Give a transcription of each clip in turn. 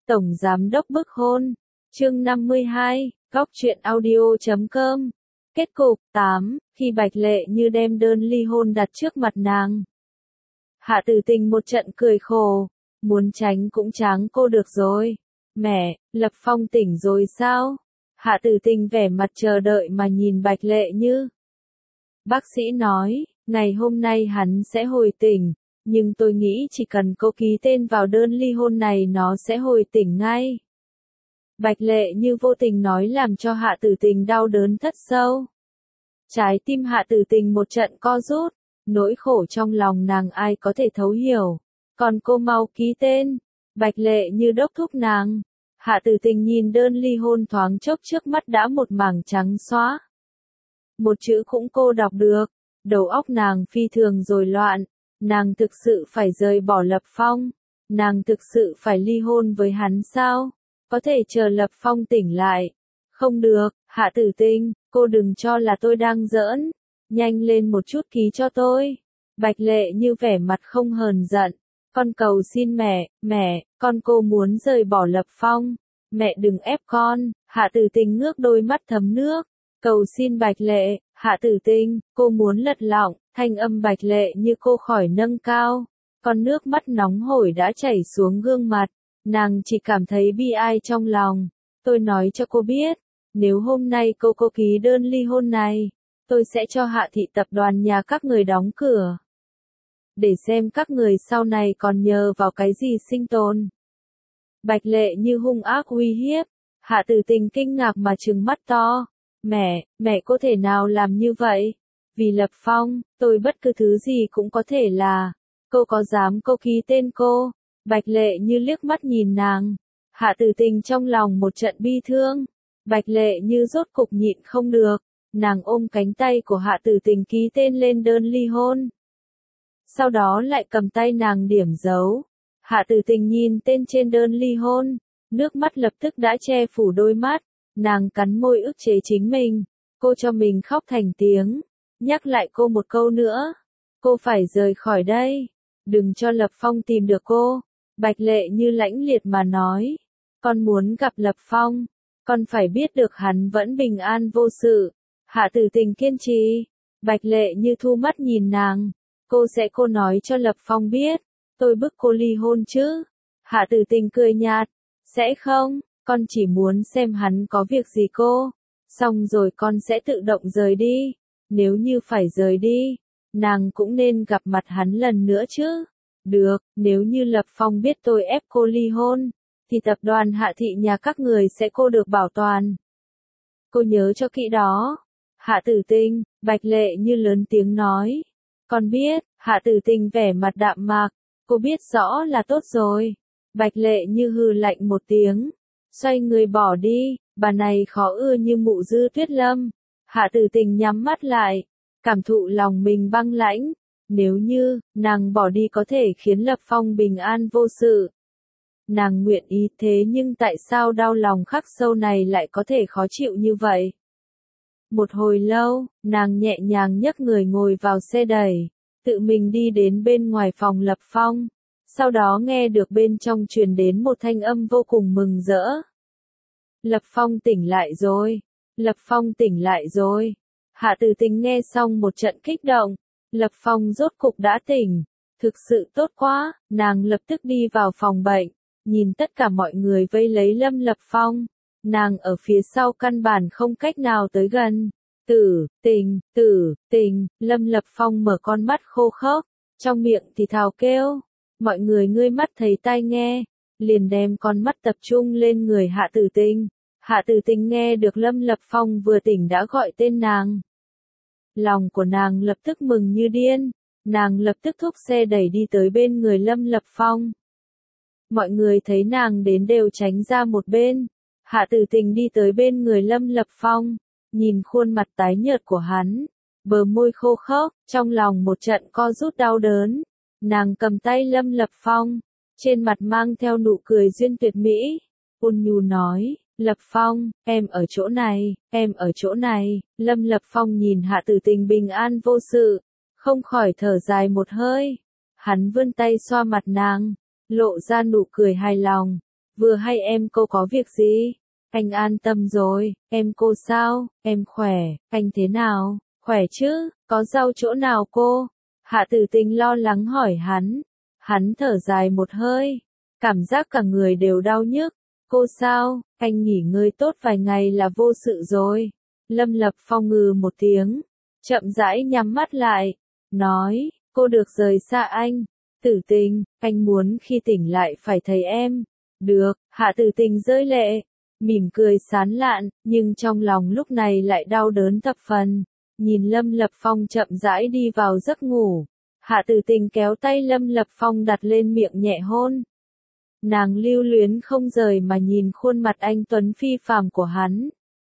Tổng Giám đốc bức hôn. Chương 52, Góc truyện audio.com. Kết cục 8, khi Bạch Lệ Như đem đơn ly hôn đặt trước mặt nàng. Hạ Tử Tình một trận cười khổ, muốn tránh cũng tráng cô được rồi. Mẹ, Lập Phong tỉnh rồi sao? Hạ Tử Tình vẻ mặt chờ đợi mà nhìn Bạch Lệ Như. Bác sĩ nói, ngày hôm nay hắn sẽ hồi tỉnh, nhưng tôi nghĩ chỉ cần cô ký tên vào đơn ly hôn này nó sẽ hồi tỉnh ngay. Bạch Lệ Như vô tình nói làm cho Hạ Tử Tình đau đớn thất sâu. Trái tim Hạ Tử Tình một trận co rút, nỗi khổ trong lòng nàng ai có thể thấu hiểu. Còn cô mau ký tên. Bạch Lệ Như đốc thúc nàng. Hạ Tử Tình nhìn đơn ly hôn thoáng chốc trước mắt đã một mảng trắng xóa. Một chữ cũng cô đọc được, đầu óc nàng phi thường rối loạn. Nàng thực sự phải rời bỏ Lập Phong. Nàng thực sự phải ly hôn với hắn sao? Có thể chờ Lập Phong tỉnh lại. Không được, Hạ Tử Tình, cô đừng cho là tôi đang giỡn. Nhanh lên một chút ký cho tôi. Bạch Lệ Như vẻ mặt không hờn giận. Con cầu xin mẹ, con cô muốn rời bỏ Lập Phong. Mẹ đừng ép con. Hạ Tử Tình ngước đôi mắt thấm nước. Cầu xin Bạch Lệ, Hạ Tử Tình, cô muốn lật lọng. Thanh âm Bạch Lệ Như cô khỏi nâng cao. Con nước mắt nóng hổi đã chảy xuống gương mặt. Nàng chỉ cảm thấy bi ai trong lòng. Tôi nói cho cô biết, nếu hôm nay cô ký đơn ly hôn này, tôi sẽ cho Hạ thị tập đoàn nhà các người đóng cửa. Để xem các người sau này còn nhờ vào cái gì sinh tồn. Bạch Lệ Như hung ác uy hiếp. Hạ Tử Tình kinh ngạc mà trừng mắt to. Mẹ có thể nào làm như vậy? Vì Lập Phong, tôi bất cứ thứ gì cũng có thể là. Cô có dám ký tên cô? Bạch Lệ Như liếc mắt nhìn nàng. Hạ Tử Tình trong lòng một trận bi thương. Bạch Lệ Như rốt cục nhịn không được. Nàng ôm cánh tay của Hạ Tử Tình ký tên lên đơn ly hôn. Sau đó lại cầm tay nàng điểm dấu. Hạ Tử Tình nhìn tên trên đơn ly hôn. Nước mắt lập tức đã che phủ đôi mắt. Nàng cắn môi ức chế chính mình. Cô cho mình khóc thành tiếng. Nhắc lại cô một câu nữa. Cô phải rời khỏi đây. Đừng cho Lập Phong tìm được cô. Bạch Lệ Như lãnh liệt mà nói. Con muốn gặp Lập Phong. Con phải biết được hắn vẫn bình an vô sự. Hạ Tử Tình kiên trì. Bạch Lệ Như thu mắt nhìn nàng. Cô nói cho Lập Phong biết. Tôi bức cô ly hôn chứ. Hạ Tử Tình cười nhạt. Sẽ không, con chỉ muốn xem hắn có việc gì cô. Xong rồi con sẽ tự động rời đi. Nếu như phải rời đi, nàng cũng nên gặp mặt hắn lần nữa chứ. Được, nếu như Lập Phong biết tôi ép cô ly hôn, thì tập đoàn Hạ thị nhà các người sẽ được bảo toàn. Cô nhớ cho kỹ đó. Hạ Tử Tình, Bạch Lệ Như lớn tiếng nói. Con biết. Hạ Tử Tình vẻ mặt đạm mạc. Cô biết rõ là tốt rồi. Bạch Lệ Như hừ lạnh một tiếng. Xoay người bỏ đi. Bà này khó ưa như mụ Dư Tuyết Lâm. Hạ Tử Tình nhắm mắt lại. Cảm thụ lòng mình băng lãnh. Nếu như, nàng bỏ đi có thể khiến Lập Phong bình an vô sự. Nàng nguyện ý thế nhưng tại sao đau lòng khắc sâu này lại có thể khó chịu như vậy? Một hồi lâu, nàng nhẹ nhàng nhấc người ngồi vào xe đẩy. Tự mình đi đến bên ngoài phòng Lập Phong. Sau đó nghe được bên trong truyền đến một thanh âm vô cùng mừng rỡ. Lập Phong tỉnh lại rồi. Lập Phong tỉnh lại rồi. Hạ Tử Tình nghe xong một trận kích động. Lập Phong rốt cục đã tỉnh. Thực sự tốt quá. Nàng lập tức đi vào phòng bệnh. Nhìn tất cả mọi người vây lấy Lập Phong. Nàng ở phía sau căn bản không cách nào tới gần. Tử tình, Lập Phong mở con mắt khô khốc. Trong miệng thì thào kêu. Mọi người ngươi mắt thấy tai nghe. Liền đem con mắt tập trung lên người Hạ Tử Tình. Hạ Tử Tình nghe được Lập Phong vừa tỉnh đã gọi tên nàng. Lòng của nàng lập tức mừng như điên. Nàng lập tức thúc xe đẩy đi tới bên người Lập Phong. Mọi người thấy nàng đến đều tránh ra một bên. Hạ Tử Tình đi tới bên người Lập Phong. Nhìn khuôn mặt tái nhợt của hắn. Bờ môi khô khốc, trong lòng một trận co rút đau đớn. Nàng cầm tay Lập Phong. Trên mặt mang theo nụ cười duyên tuyệt mỹ. Ôn nhu nói. Lập Phong, em ở chỗ này, em ở chỗ này. Lập Phong nhìn Hạ Tử Tình bình an vô sự. Không khỏi thở dài một hơi. Hắn vươn tay xoa mặt nàng. Lộ ra nụ cười hài lòng. Vừa hay em cô có việc gì? Anh an tâm rồi, em cô sao? Em khỏe, anh thế nào? Khỏe chứ, có đau chỗ nào cô? Hạ Tử Tình lo lắng hỏi hắn. Hắn thở dài một hơi, cảm giác cả người đều đau nhức. Cô sao? Anh nghỉ ngơi tốt vài ngày là vô sự rồi. Lâm Lập Phong ngừ một tiếng, chậm rãi nhắm mắt lại, nói, cô được rời xa anh. Tử Tình, anh muốn khi tỉnh lại phải thấy em. Được, Hạ Tử Tình rơi lệ, mỉm cười sán lạn, nhưng trong lòng lúc này lại đau đớn thập phần. Nhìn Lâm Lập Phong chậm rãi đi vào giấc ngủ, Hạ Tử Tình kéo tay Lâm Lập Phong đặt lên miệng nhẹ hôn. Nàng lưu luyến không rời mà nhìn khuôn mặt anh tuấn phi phàm của hắn.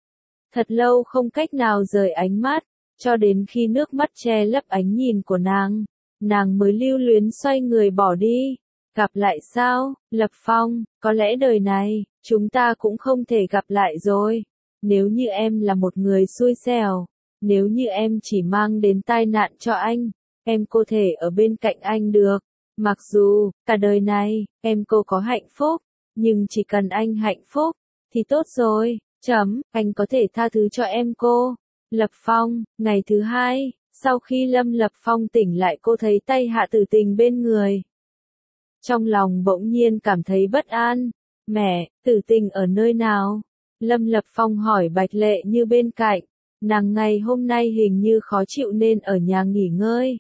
Thật lâu không cách nào rời ánh mắt, cho đến khi nước mắt che lấp ánh nhìn của nàng mới lưu luyến xoay người bỏ đi. Gặp lại sao, Lập Phong, có lẽ đời này, chúng ta cũng không thể gặp lại rồi. Nếu như em là một người xui xẻo, nếu như em chỉ mang đến tai nạn cho anh, em có thể ở bên cạnh anh được. Mặc dù, cả đời này, em cô có hạnh phúc, nhưng chỉ cần anh hạnh phúc, thì tốt rồi. Anh có thể tha thứ cho em cô. Lập Phong, ngày thứ hai, sau khi Lâm Lập Phong tỉnh lại cô thấy tay Hạ Tử Tình bên người. Trong lòng bỗng nhiên cảm thấy bất an. Mẹ, Tử Tình ở nơi nào? Lâm Lập Phong hỏi Bạch Lệ Như bên cạnh. Nàng ngày hôm nay hình như khó chịu nên ở nhà nghỉ ngơi.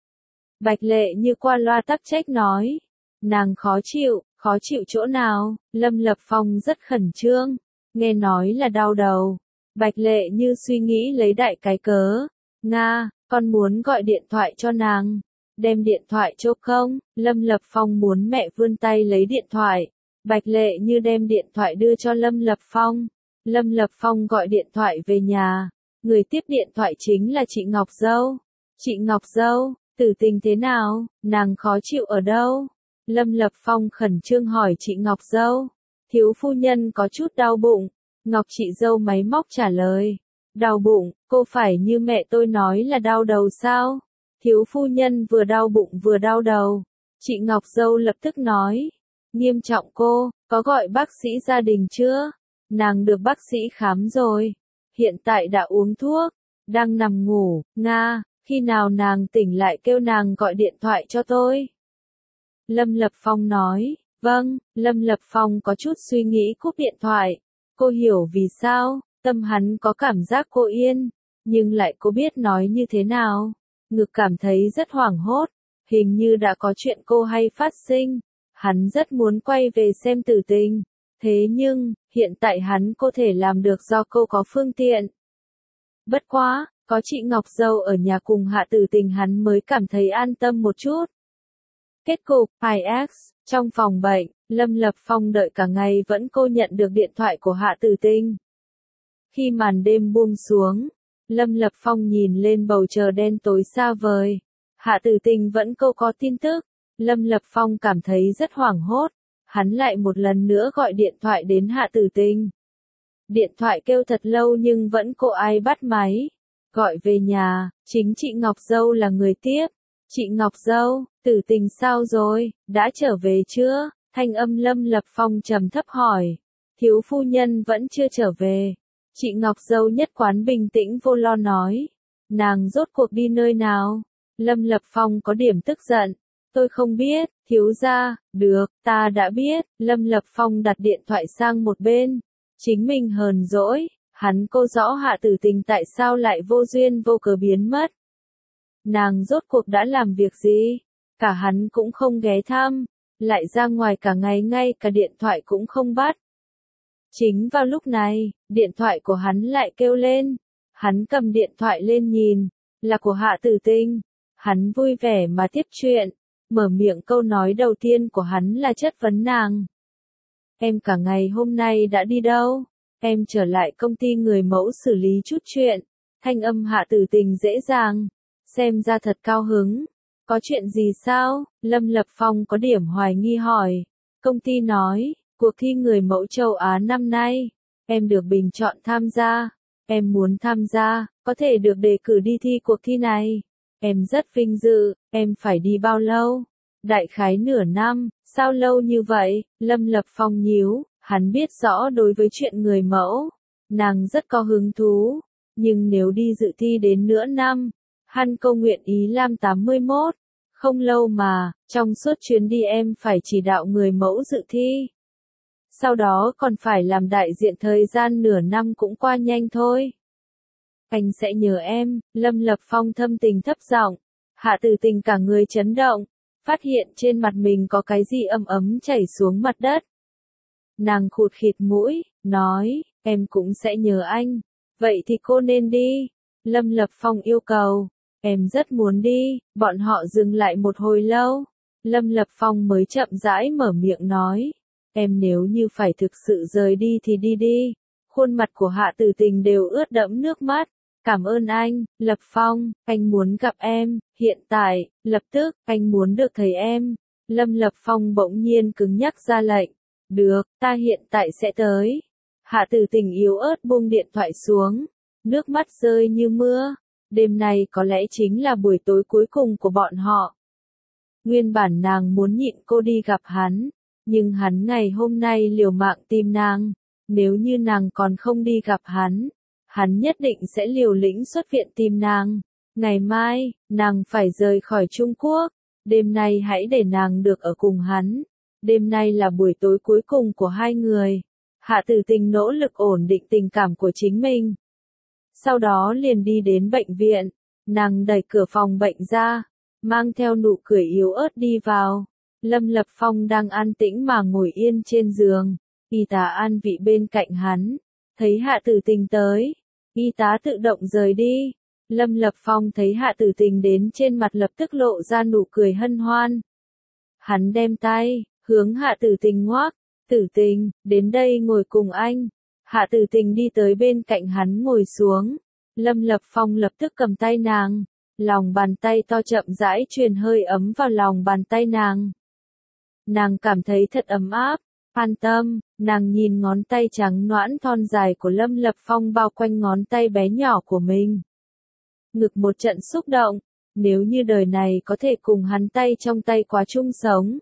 Bạch Lệ Như qua loa tắc trách nói. Nàng khó chịu chỗ nào? Lâm Lập Phong rất khẩn trương. Nghe nói là đau đầu. Bạch Lệ Như suy nghĩ lấy đại cái cớ. Nga, con muốn gọi điện thoại cho nàng. Đem điện thoại cho không? Lâm Lập Phong muốn mẹ vươn tay lấy điện thoại. Bạch Lệ Như đem điện thoại đưa cho Lâm Lập Phong. Lâm Lập Phong gọi điện thoại về nhà. Người tiếp điện thoại chính là chị Ngọc Dâu. Chị Ngọc Dâu, Tử Tình thế nào? Nàng khó chịu ở đâu? Lâm Lập Phong khẩn trương hỏi chị Ngọc Dâu. Thiếu phu nhân có chút đau bụng. Ngọc chị dâu máy móc trả lời. Đau bụng, cô phải như mẹ tôi nói là đau đầu sao? Thiếu phu nhân vừa đau bụng vừa đau đầu. Chị Ngọc Dâu lập tức nói. Nghiêm trọng cô, có gọi bác sĩ gia đình chưa? Nàng được bác sĩ khám rồi. Hiện tại đã uống thuốc, đang nằm ngủ. Nga, khi nào nàng tỉnh lại kêu nàng gọi điện thoại cho tôi. Lâm Lập Phong nói. Vâng, Lâm Lập Phong có chút suy nghĩ cúp điện thoại. Cô hiểu vì sao, tâm hắn có cảm giác cô yên, nhưng lại cô biết nói như thế nào. Ngực cảm thấy rất hoảng hốt, hình như đã có chuyện cô hay phát sinh. Hắn rất muốn quay về xem Tử Tình. Thế nhưng, hiện tại hắn có thể làm được do cô có phương tiện. Bất quá, có chị Ngọc Dâu ở nhà cùng Hạ Tử Tình hắn mới cảm thấy an tâm một chút. Kết cục, IX, trong phòng bệnh, Lâm Lập Phong đợi cả ngày vẫn cô nhận được điện thoại của Hạ Tử Tình. Khi màn đêm buông xuống, Lâm Lập Phong nhìn lên bầu trời đen tối xa vời. Hạ Tử Tình vẫn cô có tin tức. Lâm Lập Phong cảm thấy rất hoảng hốt. Hắn lại một lần nữa gọi điện thoại đến Hạ Tử Tình. Điện thoại kêu thật lâu nhưng vẫn cô ai bắt máy. Gọi về nhà, chính chị Ngọc Dâu là người tiếp. Chị Ngọc Dâu, Tử Tình sao rồi, đã trở về chưa? Thanh âm Lâm Lập Phong trầm thấp hỏi. Thiếu phu nhân vẫn chưa trở về. Chị Ngọc Dâu nhất quán bình tĩnh vô lo nói. Nàng rốt cuộc đi nơi nào? Lâm Lập Phong có điểm tức giận. Tôi không biết, thiếu gia. Được, ta đã biết. Lâm Lập Phong đặt điện thoại sang một bên. Chính mình hờn dỗi. Hắn cô rõ Hạ Tử Tình tại sao lại vô duyên vô cớ biến mất. Nàng rốt cuộc đã làm việc gì? Cả hắn cũng không ghé thăm. Lại ra ngoài cả ngày ngay cả điện thoại cũng không bắt. Chính vào lúc này, điện thoại của hắn lại kêu lên. Hắn cầm điện thoại lên nhìn, là của Hạ Tử Tình. Hắn vui vẻ mà tiếp chuyện, mở miệng câu nói đầu tiên của hắn là chất vấn nàng. Em cả ngày hôm nay đã đi đâu? Em trở lại công ty người mẫu xử lý chút chuyện. Thanh âm Hạ Tử Tình dễ dàng, xem ra thật cao hứng. Có chuyện gì sao? Lâm Lập Phong có điểm hoài nghi hỏi. Công ty nói, cuộc thi người mẫu châu Á năm nay, em được bình chọn tham gia. Em muốn tham gia, có thể được đề cử đi thi cuộc thi này. Em rất vinh dự, em phải đi bao lâu? Đại khái nửa năm, Sao lâu như vậy? Lâm Lập Phong nhíu, hắn biết rõ đối với chuyện người mẫu, nàng rất có hứng thú, nhưng nếu đi dự thi đến nửa năm, hắn câu nguyện ý làm 81. Không lâu mà, trong suốt chuyến đi em phải chỉ đạo người mẫu dự thi. Sau đó còn phải làm đại diện, thời gian nửa năm cũng qua nhanh thôi. Anh sẽ nhớ em, Lâm Lập Phong thâm tình thấp giọng. Hạ Tử Tình cả người chấn động, phát hiện trên mặt mình có cái gì ấm ấm chảy xuống mặt đất. Nàng khụt khịt mũi, nói, em cũng sẽ nhớ anh. Vậy thì cô nên đi. Lâm Lập Phong yêu cầu. Em rất muốn đi. Bọn họ dừng lại một hồi lâu. Lâm Lập Phong mới chậm rãi mở miệng nói. Em nếu như phải thực sự rời đi thì đi đi. Khuôn mặt của Hạ Tử Tình đều ướt đẫm nước mắt. Cảm ơn anh, Lập Phong, anh muốn gặp em, hiện tại, lập tức, anh muốn được thấy em. Lâm Lập Phong bỗng nhiên cứng nhắc ra lệnh. Được, ta hiện tại sẽ tới. Hạ Tử Tình yếu ớt buông điện thoại xuống. Nước mắt rơi như mưa. Đêm nay có lẽ chính là buổi tối cuối cùng của bọn họ. Nguyên bản nàng muốn nhịn cô đi gặp hắn. Nhưng hắn ngày hôm nay liều mạng tìm nàng. Nếu như nàng còn không đi gặp hắn nhất định sẽ liều lĩnh xuất viện tìm nàng. Ngày mai, nàng phải rời khỏi Trung Quốc. Đêm nay hãy để nàng được ở cùng hắn. Đêm nay là buổi tối cuối cùng của hai người. Hạ Tử Tình nỗ lực ổn định tình cảm của chính mình. Sau đó liền đi đến bệnh viện. Nàng đẩy cửa phòng bệnh ra, mang theo nụ cười yếu ớt đi vào. Lâm Lập Phong đang an tĩnh mà ngồi yên trên giường. Y tá an vị bên cạnh hắn. Thấy Hạ Tử Tình tới, y tá tự động rời đi. Lâm Lập Phong thấy Hạ Tử Tình đến, trên mặt lập tức lộ ra nụ cười hân hoan. Hắn đem tay hướng Hạ Tử Tình ngoắc. Tử Tình, đến đây ngồi cùng anh. Hạ Tử Tình đi tới bên cạnh hắn ngồi xuống. Lâm Lập Phong lập tức cầm tay nàng. Lòng bàn tay to chậm rãi truyền hơi ấm vào lòng bàn tay nàng. Nàng cảm thấy thật ấm áp. An tâm, nàng nhìn ngón tay trắng nõn thon dài của Lâm Lập Phong bao quanh ngón tay bé nhỏ của mình. Ngực một trận xúc động, nếu như đời này có thể cùng hắn tay trong tay quá chung sống.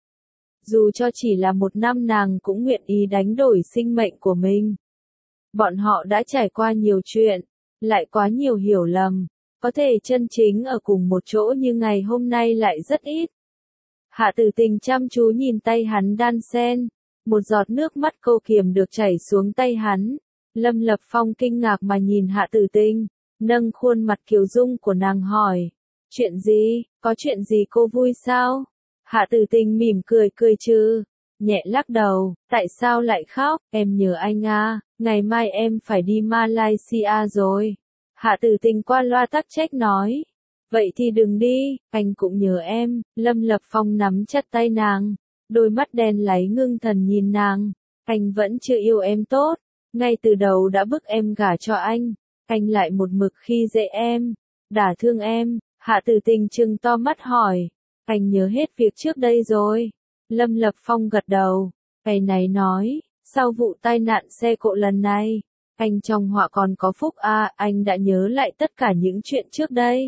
Dù cho chỉ là 1 năm nàng cũng nguyện ý đánh đổi sinh mệnh của mình. Bọn họ đã trải qua nhiều chuyện, lại quá nhiều hiểu lầm, có thể chân chính ở cùng một chỗ như ngày hôm nay lại rất ít. Hạ Tử Tình chăm chú nhìn tay hắn đan sen. Một giọt nước mắt cô kiềm được chảy xuống tay hắn. Lâm Lập Phong kinh ngạc mà nhìn Hạ Tử Tình, nâng khuôn mặt kiều dung của nàng hỏi. Chuyện gì, có chuyện gì cô vui sao? Hạ Tử Tình mỉm cười cười trừ, nhẹ lắc đầu, tại sao lại khóc, em nhớ anh à, ngày mai em phải đi Malaysia rồi. Hạ Tử Tình qua loa tắc trách nói. Vậy thì đừng đi, anh cũng nhớ em. Lâm Lập Phong nắm chặt tay nàng. Đôi mắt đen láy ngưng thần nhìn nàng. Anh vẫn chưa yêu em tốt. Ngay từ đầu đã bức em gả cho anh. Anh lại một mực khi dễ em. Đả thương em. Hạ Tử Tình trừng to mắt hỏi. Anh nhớ hết việc trước đây rồi. Lâm Lập Phong gật đầu. Cái này nói. Sau vụ tai nạn xe cộ lần này. Anh trong họa còn có phúc à, anh đã nhớ lại tất cả những chuyện trước đây.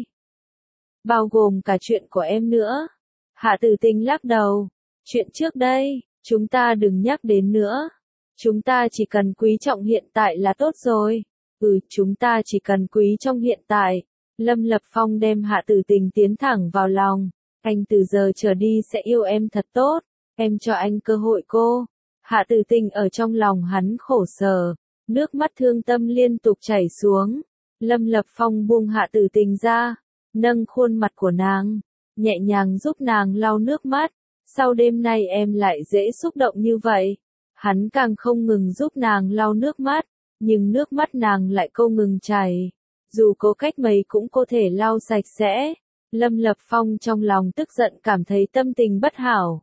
Bao gồm cả chuyện của em nữa. Hạ Tử Tình lắc đầu. Chuyện trước đây, chúng ta đừng nhắc đến nữa. Chúng ta chỉ cần quý trọng hiện tại là tốt rồi. Chúng ta chỉ cần quý trong hiện tại. Lâm Lập Phong đem Hạ Tử Tình tiến thẳng vào lòng. Anh từ giờ trở đi sẽ yêu em thật tốt. Em cho anh cơ hội cô. Hạ Tử Tình ở trong lòng hắn khổ sở. Nước mắt thương tâm liên tục chảy xuống. Lâm Lập Phong buông Hạ Tử Tình ra. Nâng khuôn mặt của nàng. Nhẹ nhàng giúp nàng lau nước mắt. Sau đêm nay em lại dễ xúc động như vậy. Hắn càng không ngừng giúp nàng lau nước mắt. Nhưng nước mắt nàng lại không ngừng chảy. Dù cố cách mấy cũng có thể lau sạch sẽ. Lâm Lập Phong trong lòng tức giận cảm thấy tâm tình bất hảo.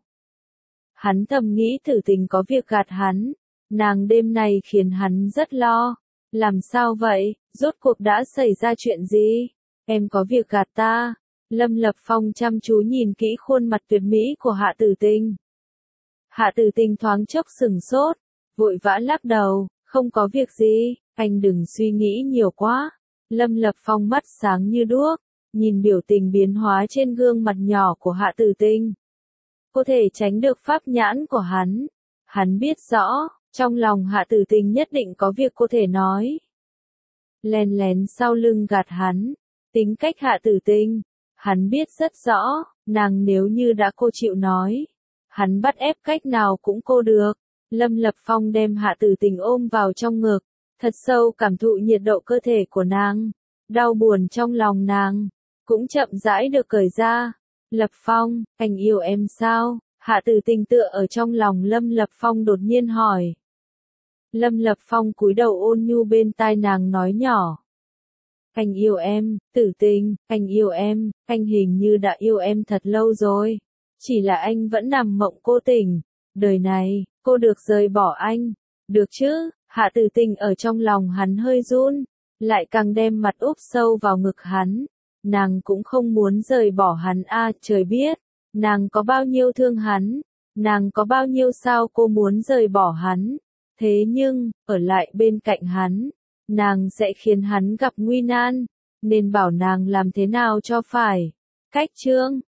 Hắn thầm nghĩ Tử Tình có việc gạt hắn. Nàng đêm nay khiến hắn rất lo. Làm sao vậy, rốt cuộc đã xảy ra chuyện gì? Em có việc gạt ta. Lâm Lập Phong chăm chú nhìn kỹ khuôn mặt tuyệt mỹ của Hạ Tử Tình. Hạ Tử Tình thoáng chốc sừng sốt, vội vã lắc đầu, không có việc gì, anh đừng suy nghĩ nhiều quá. Lâm Lập Phong mắt sáng như đuốc, nhìn biểu tình biến hóa trên gương mặt nhỏ của Hạ Tử Tình. có thể tránh được pháp nhãn của hắn. Hắn biết rõ, trong lòng Hạ Tử Tình nhất định có việc có thể nói. Lén lén sau lưng gạt hắn, tính cách Hạ Tử Tình, hắn biết rất rõ, nàng nếu như đã cô chịu nói, hắn bắt ép cách nào cũng cô được. Lâm Lập Phong đem Hạ Tử Tình ôm vào trong ngực, thật sâu cảm thụ nhiệt độ cơ thể của nàng, đau buồn trong lòng nàng, cũng chậm rãi được cởi ra. Lập Phong, anh yêu em sao? Hạ Tử Tình tựa ở trong lòng Lâm Lập Phong đột nhiên hỏi. Lâm Lập Phong cúi đầu ôn nhu bên tai nàng nói nhỏ. Anh yêu em, Tử Tình, anh yêu em, anh hình như đã yêu em thật lâu rồi. Chỉ là anh vẫn nằm mộng cô tỉnh. Đời này, cô được rời bỏ anh. Được chứ? Hạ Tử Tình ở trong lòng hắn hơi run, lại càng đem mặt úp sâu vào ngực hắn. Nàng cũng không muốn rời bỏ hắn trời biết. Nàng có bao nhiêu thương hắn, nàng có bao nhiêu sao cô muốn rời bỏ hắn. Thế nhưng, ở lại bên cạnh hắn, nàng sẽ khiến hắn gặp nguy nan, nên bảo nàng làm thế nào cho phải. Cách chương